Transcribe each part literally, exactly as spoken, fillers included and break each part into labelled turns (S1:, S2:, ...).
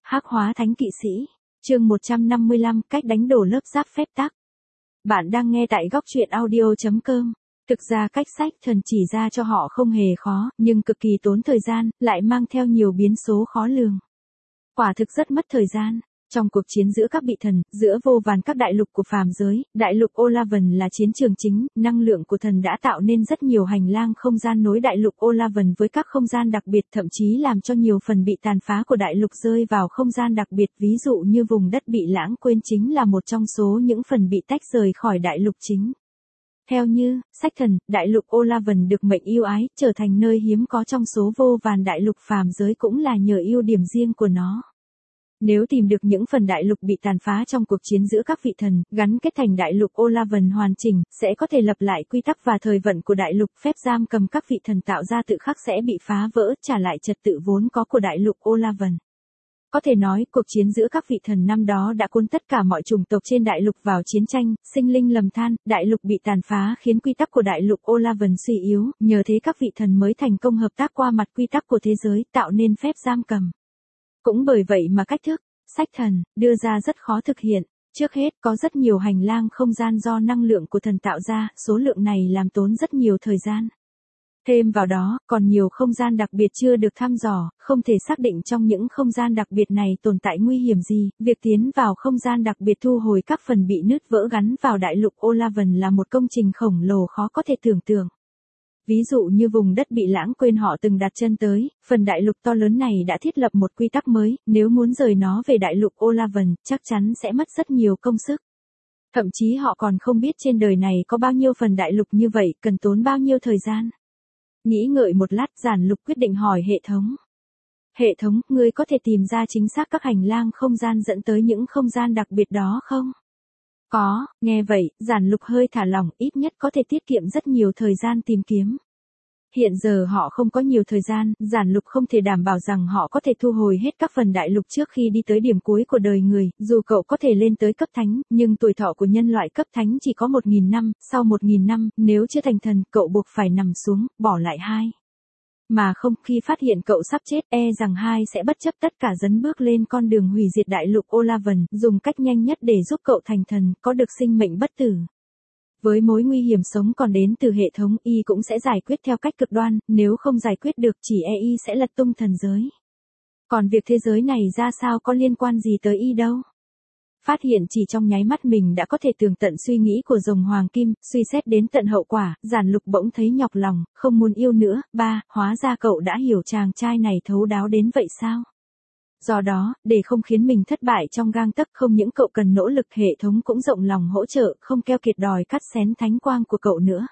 S1: Hắc hóa thánh kỵ sĩ, chương một trăm năm mươi lăm, cách đánh đổ lớp giáp phép tắc. Bạn đang nghe tại góc truyện audio chấm com. Thực ra cách sách thần chỉ ra cho họ không hề khó, nhưng cực kỳ tốn thời gian, lại mang theo nhiều biến số khó lường. Quả thực rất mất thời gian. Trong cuộc chiến giữa các vị thần, giữa vô vàn các đại lục của phàm giới, đại lục Olavan là chiến trường chính, năng lượng của thần đã tạo nên rất nhiều hành lang không gian nối đại lục Olavan với các không gian đặc biệt, thậm chí làm cho nhiều phần bị tàn phá của đại lục rơi vào không gian đặc biệt, ví dụ như vùng đất bị lãng quên chính là một trong số những phần bị tách rời khỏi đại lục chính. Theo như sách thần, đại lục Olavan được mệnh yêu ái, trở thành nơi hiếm có trong số vô vàn đại lục phàm giới cũng là nhờ ưu điểm riêng của nó. Nếu tìm được những phần đại lục bị tàn phá trong cuộc chiến giữa các vị thần, gắn kết thành đại lục Olavan hoàn chỉnh, sẽ có thể lập lại quy tắc và thời vận của đại lục, phép giam cầm các vị thần tạo ra tự khắc sẽ bị phá vỡ, trả lại trật tự vốn có của đại lục Olavan. Có thể nói, cuộc chiến giữa các vị thần năm đó đã cuốn tất cả mọi chủng tộc trên đại lục vào chiến tranh, sinh linh lầm than, đại lục bị tàn phá khiến quy tắc của đại lục Olavan suy yếu, nhờ thế các vị thần mới thành công hợp tác qua mặt quy tắc của thế giới, tạo nên phép giam cầm. Cũng bởi vậy mà cách thức, sách thần, đưa ra rất khó thực hiện. Trước hết, có rất nhiều hành lang không gian do năng lượng của thần tạo ra, số lượng này làm tốn rất nhiều thời gian. Thêm vào đó, còn nhiều không gian đặc biệt chưa được thăm dò, không thể xác định trong những không gian đặc biệt này tồn tại nguy hiểm gì. Việc tiến vào không gian đặc biệt thu hồi các phần bị nứt vỡ gắn vào đại lục Olavan là một công trình khổng lồ khó có thể tưởng tượng. Ví dụ như vùng đất bị lãng quên họ từng đặt chân tới, phần đại lục to lớn này đã thiết lập một quy tắc mới, nếu muốn rời nó về đại lục Olavan, chắc chắn sẽ mất rất nhiều công sức. Thậm chí họ còn không biết trên đời này có bao nhiêu phần đại lục như vậy, cần tốn bao nhiêu thời gian. Nghĩ ngợi một lát, Giản Lục quyết định hỏi hệ thống. Hệ thống, ngươi có thể tìm ra chính xác các hành lang không gian dẫn tới những không gian đặc biệt đó không? Có, nghe vậy, Giản Lục hơi thả lỏng, ít nhất có thể tiết kiệm rất nhiều thời gian tìm kiếm. Hiện giờ họ không có nhiều thời gian, Giản Lục không thể đảm bảo rằng họ có thể thu hồi hết các phần đại lục trước khi đi tới điểm cuối của đời người, dù cậu có thể lên tới cấp thánh, nhưng tuổi thọ của nhân loại cấp thánh chỉ có một nghìn năm, sau một nghìn năm, nếu chưa thành thần, cậu buộc phải nằm xuống, bỏ lại hai. Mà không, khi phát hiện cậu sắp chết, e rằng hai sẽ bất chấp tất cả dấn bước lên con đường hủy diệt đại lục Olavan, dùng cách nhanh nhất để giúp cậu thành thần, có được sinh mệnh bất tử. Với mối nguy hiểm sống còn đến từ hệ thống, y cũng sẽ giải quyết theo cách cực đoan, nếu không giải quyết được chỉ e y sẽ lật tung thần giới. Còn việc thế giới này ra sao có liên quan gì tới y đâu. Phát hiện chỉ trong nháy mắt mình đã có thể tường tận suy nghĩ của rồng hoàng kim, suy xét đến tận hậu quả, Giản Lục bỗng thấy nhọc lòng, không muốn yêu nữa. Ba, hóa ra cậu đã hiểu chàng trai này thấu đáo đến vậy sao? Do đó, để không khiến mình thất bại trong gang tấc, không những cậu cần nỗ lực, hệ thống cũng rộng lòng hỗ trợ, không keo kiệt đòi cắt xén thánh quang của cậu nữa.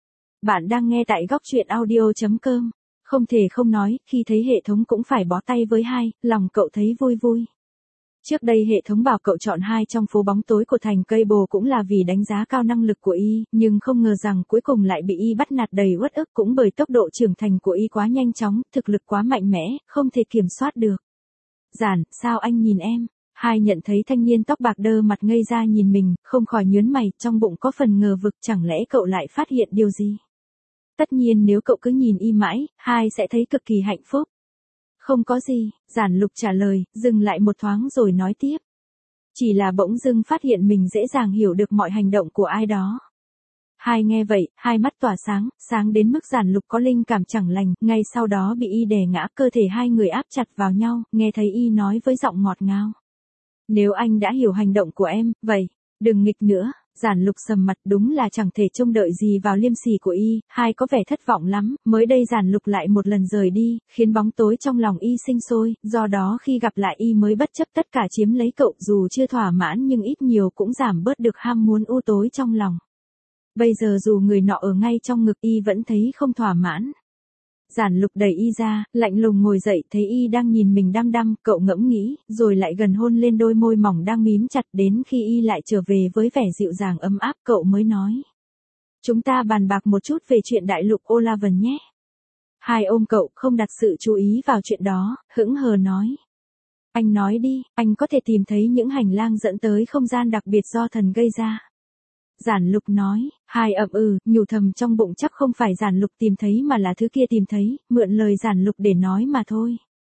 S1: Bạn đang nghe tại góc truyện audio chấm com. Không thể không nói, khi thấy hệ thống cũng phải bó tay với hai, lòng cậu thấy vui vui. Trước đây hệ thống bảo cậu chọn hai trong phố bóng tối của thành cây bồ cũng là vì đánh giá cao năng lực của y, nhưng không ngờ rằng cuối cùng lại bị y bắt nạt đầy uất ức, cũng bởi tốc độ trưởng thành của y quá nhanh chóng, thực lực quá mạnh mẽ, không thể kiểm soát được. Giản, sao anh nhìn em? Hai nhận thấy thanh niên tóc bạc đơ mặt ngây ra nhìn mình, không khỏi nhướng mày, trong bụng có phần ngờ vực, chẳng lẽ cậu lại phát hiện điều gì? Tất nhiên nếu cậu cứ nhìn y mãi, hai sẽ thấy cực kỳ hạnh phúc. Không có gì, Giản Lục trả lời, dừng lại một thoáng rồi nói tiếp. Chỉ là bỗng dưng phát hiện mình dễ dàng hiểu được mọi hành động của ai đó. Hai nghe vậy, hai mắt tỏa sáng, sáng đến mức Giản Lục có linh cảm chẳng lành, ngay sau đó bị y đè ngã, cơ thể hai người áp chặt vào nhau, nghe thấy y nói với giọng ngọt ngào. Nếu anh đã hiểu hành động của em, vậy, đừng nghịch nữa. Giản Lục sầm mặt, đúng là chẳng thể trông đợi gì vào liêm sỉ của y, hai có vẻ thất vọng lắm, mới đây Giản Lục lại một lần rời đi, khiến bóng tối trong lòng y sinh sôi, do đó khi gặp lại y mới bất chấp tất cả chiếm lấy cậu, dù chưa thỏa mãn nhưng ít nhiều cũng giảm bớt được ham muốn u tối trong lòng. Bây giờ dù người nọ ở ngay trong ngực y vẫn thấy không thỏa mãn. Giản Lục đẩy y ra, lạnh lùng ngồi dậy, thấy y đang nhìn mình đăm đăm, cậu ngẫm nghĩ, rồi lại gần hôn lên đôi môi mỏng đang mím chặt, đến khi y lại trở về với vẻ dịu dàng ấm áp, cậu mới nói. Chúng ta bàn bạc một chút về chuyện đại lục Olavan nhé. Hai ôm cậu, không đặt sự chú ý vào chuyện đó, hững hờ nói. Anh nói đi, anh có thể tìm thấy những hành lang dẫn tới không gian đặc biệt do thần gây ra. Giản Lục nói, hai ậm ừ, nhủ thầm trong bụng chắc không phải Giản Lục tìm thấy mà là thứ kia tìm thấy, mượn lời Giản Lục để nói mà thôi.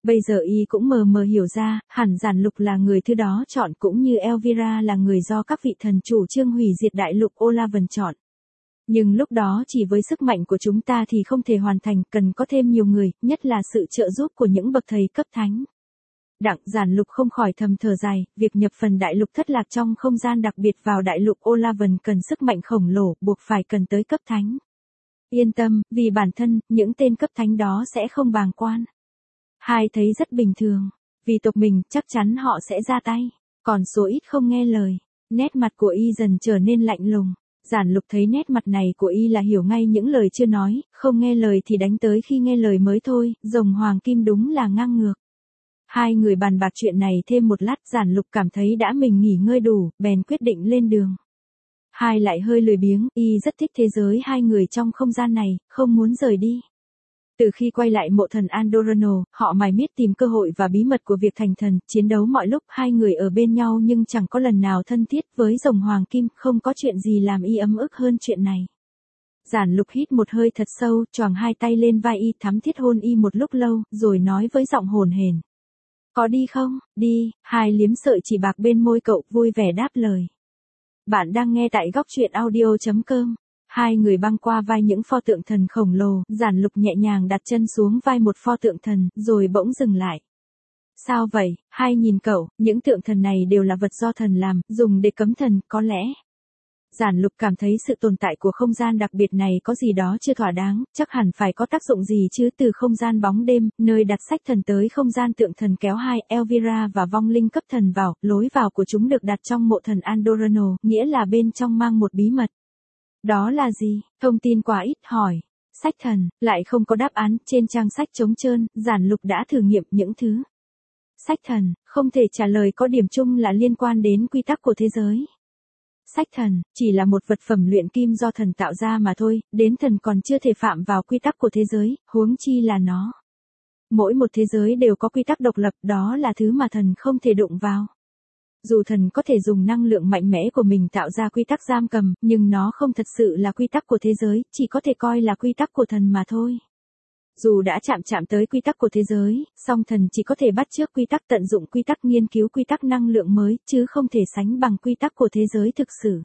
S1: Bây giờ y cũng mờ mờ hiểu ra, hẳn Giản Lục là người thứ đó chọn cũng như Elvira là người do các vị thần chủ trương hủy diệt đại lục Olavan chọn. Nhưng lúc đó chỉ với sức mạnh của chúng ta thì không thể hoàn thành, cần có thêm nhiều người, nhất là sự trợ giúp của những bậc thầy cấp thánh. Đặng Giản Lục không khỏi thầm thở dài, việc nhập phần đại lục thất lạc trong không gian đặc biệt vào đại lục Olavan cần sức mạnh khổng lồ, buộc phải cần tới cấp thánh. Yên tâm, vì bản thân, những tên cấp thánh đó sẽ không bàng quan. Hai thấy rất bình thường, vì tộc mình chắc chắn họ sẽ ra tay, còn số ít không nghe lời. Nét mặt của y dần trở nên lạnh lùng. Giản Lục thấy nét mặt này của y là hiểu ngay những lời chưa nói, không nghe lời thì đánh tới khi nghe lời mới thôi, rồng hoàng kim đúng là ngang ngược. Hai người bàn bạc chuyện này thêm một lát, Giản Lục cảm thấy đã mình nghỉ ngơi đủ, bèn quyết định lên đường. Hai lại hơi lười biếng, y rất thích thế giới hai người trong không gian này, không muốn rời đi. Từ khi quay lại mộ thần Andorano, họ mải miết tìm cơ hội và bí mật của việc thành thần, chiến đấu mọi lúc, hai người ở bên nhau nhưng chẳng có lần nào thân thiết, với rồng hoàng kim, không có chuyện gì làm y ấm ức hơn chuyện này. Giản Lục hít một hơi thật sâu, choàng hai tay lên vai y, thắm thiết hôn y một lúc lâu, rồi nói với giọng hồn hển. Có đi không? Đi. Hai liếm sợi chỉ bạc bên môi cậu, vui vẻ đáp lời. Bạn đang nghe tại góc truyện audio chấm com. Hai người băng qua vai những pho tượng thần khổng lồ, Giản Lục nhẹ nhàng đặt chân xuống vai một pho tượng thần, rồi bỗng dừng lại. Sao vậy? Hai nhìn cậu, những tượng thần này đều là vật do thần làm, dùng để cấm thần, có lẽ. Giản Lục cảm thấy sự tồn tại của không gian đặc biệt này có gì đó chưa thỏa đáng, chắc hẳn phải có tác dụng gì chứ, từ không gian bóng đêm, nơi đặt sách thần tới không gian tượng thần kéo hai, Elvira và vong linh cấp thần vào, lối vào của chúng được đặt trong mộ thần Andorano, nghĩa là bên trong mang một bí mật. Đó là gì? Thông tin quá ít, hỏi. Sách thần, lại không có đáp án, trên trang sách trống trơn, Giản Lục đã thử nghiệm những thứ. Sách thần, không thể trả lời, có điểm chung là liên quan đến quy tắc của thế giới. Sách thần, chỉ là một vật phẩm luyện kim do thần tạo ra mà thôi, đến thần còn chưa thể phạm vào quy tắc của thế giới, huống chi là nó. Mỗi một thế giới đều có quy tắc độc lập, đó là thứ mà thần không thể đụng vào. Dù thần có thể dùng năng lượng mạnh mẽ của mình tạo ra quy tắc giam cầm, nhưng nó không thật sự là quy tắc của thế giới, chỉ có thể coi là quy tắc của thần mà thôi. Dù đã chạm chạm tới quy tắc của thế giới, song thần chỉ có thể bắt chước quy tắc, tận dụng quy tắc, nghiên cứu quy tắc năng lượng mới, chứ không thể sánh bằng quy tắc của thế giới thực sự.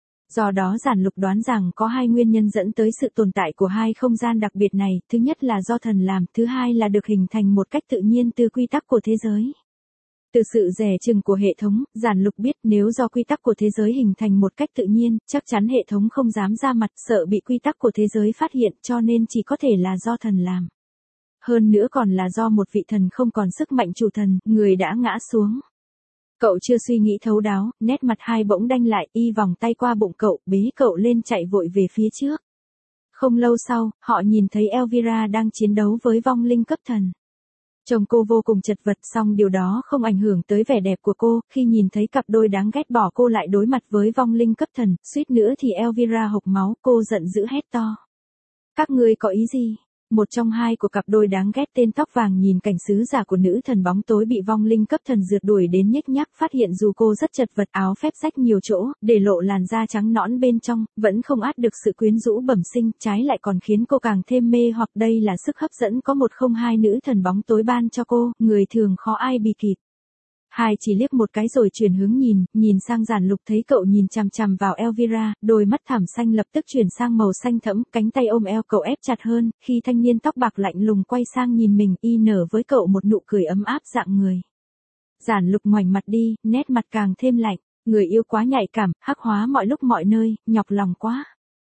S1: Do đó Giản Lục đoán rằng có hai nguyên nhân dẫn tới sự tồn tại của hai không gian đặc biệt này, thứ nhất là do thần làm, thứ hai là được hình thành một cách tự nhiên từ quy tắc của thế giới. Từ sự dè chừng của hệ thống, Giản Lục biết nếu do quy tắc của thế giới hình thành một cách tự nhiên, chắc chắn hệ thống không dám ra mặt, sợ bị quy tắc của thế giới phát hiện, cho nên chỉ có thể là do thần làm. Hơn nữa còn là do một vị thần không còn sức mạnh chủ thần, người đã ngã xuống. Cậu chưa suy nghĩ thấu đáo, nét mặt hai bỗng đanh lại, y vòng tay qua bụng cậu, bế cậu lên chạy vội về phía trước. Không lâu sau, họ nhìn thấy Elvira đang chiến đấu với vong linh cấp thần. Trông cô vô cùng chật vật, song điều đó không ảnh hưởng tới vẻ đẹp của cô, khi nhìn thấy cặp đôi đáng ghét bỏ cô lại đối mặt với vong linh cấp thần, suýt nữa thì Elvira hộc máu, cô giận dữ hét to. Các ngươi có ý gì? Một trong hai của cặp đôi đáng ghét tên tóc vàng nhìn cảnh sứ giả của nữ thần bóng tối bị vong linh cấp thần rượt đuổi đến nhếch nhác, phát hiện dù cô rất chật vật, áo phép rách nhiều chỗ, để lộ làn da trắng nõn bên trong, vẫn không át được sự quyến rũ bẩm sinh, trái lại còn khiến cô càng thêm mê hoặc. Đây là sức hấp dẫn có một không hai nữ thần bóng tối ban cho cô, người thường khó ai bì kịp. Hai chỉ liếc một cái rồi chuyển hướng nhìn, nhìn sang Giản Lục, thấy cậu nhìn chằm chằm vào Elvira, đôi mắt thẳm xanh lập tức chuyển sang màu xanh thẫm, cánh tay ôm eo cậu ép chặt hơn, khi thanh niên tóc bạc lạnh lùng quay sang nhìn mình, y nở với cậu một nụ cười ấm áp dạng người. Giản Lục ngoảnh mặt đi, nét mặt càng thêm lạnh, người yêu quá nhạy cảm, hắc hóa mọi lúc mọi nơi, nhọc lòng quá.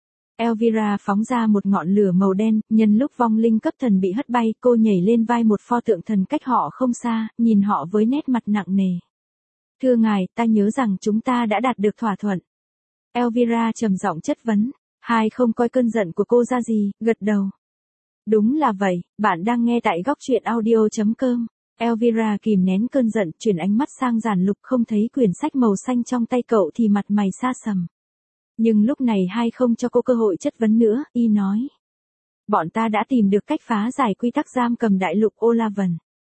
S1: Elvira phóng ra một ngọn lửa màu đen, nhân lúc vong linh cấp thần bị hất bay, cô nhảy lên vai một pho tượng thần cách họ không xa, nhìn họ với nét mặt nặng nề. Thưa ngài, ta nhớ rằng chúng ta đã đạt được thỏa thuận. Elvira trầm giọng chất vấn. Hai không coi cơn giận của cô ra gì, gật đầu. Đúng là vậy, bạn đang nghe tại góc truyện audio chấm com. Elvira kìm nén cơn giận, chuyển ánh mắt sang Giản Lục, không thấy quyển sách màu xanh trong tay cậu thì mặt mày xa sầm. Nhưng lúc này hai không cho cô cơ hội chất vấn nữa, y nói. Bọn ta đã tìm được cách phá giải quy tắc giam cầm đại lục Olavan.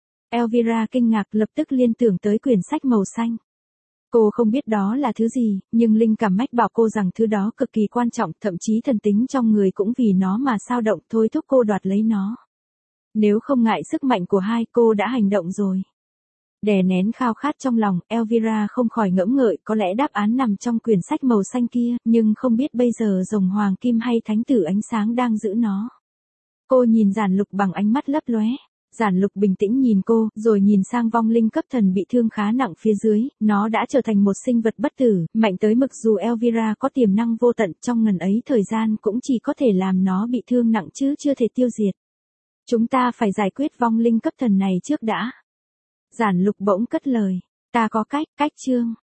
S1: Elvira kinh ngạc, lập tức liên tưởng tới quyển sách màu xanh. Cô không biết đó là thứ gì, nhưng linh cảm mách bảo cô rằng thứ đó cực kỳ quan trọng, thậm chí thần tính trong người cũng vì nó mà sao động, thôi thúc cô đoạt lấy nó. Nếu không ngại sức mạnh của hai cô đã hành động rồi. Đè nén khao khát trong lòng, Elvira không khỏi ngẫm ngợi có lẽ đáp án nằm trong quyển sách màu xanh kia, nhưng không biết bây giờ rồng hoàng kim hay thánh tử ánh sáng đang giữ nó. Cô nhìn Giản Lục bằng ánh mắt lấp lóe. Giản Lục bình tĩnh nhìn cô, rồi nhìn sang vong linh cấp thần bị thương khá nặng phía dưới, nó đã trở thành một sinh vật bất tử, mạnh tới mực dù Elvira có tiềm năng vô tận trong ngần ấy thời gian cũng chỉ có thể làm nó bị thương nặng chứ chưa thể tiêu diệt. Chúng ta phải giải quyết vong linh cấp thần này trước đã. Giản Lục bỗng cất lời, ta có cách, cách chương.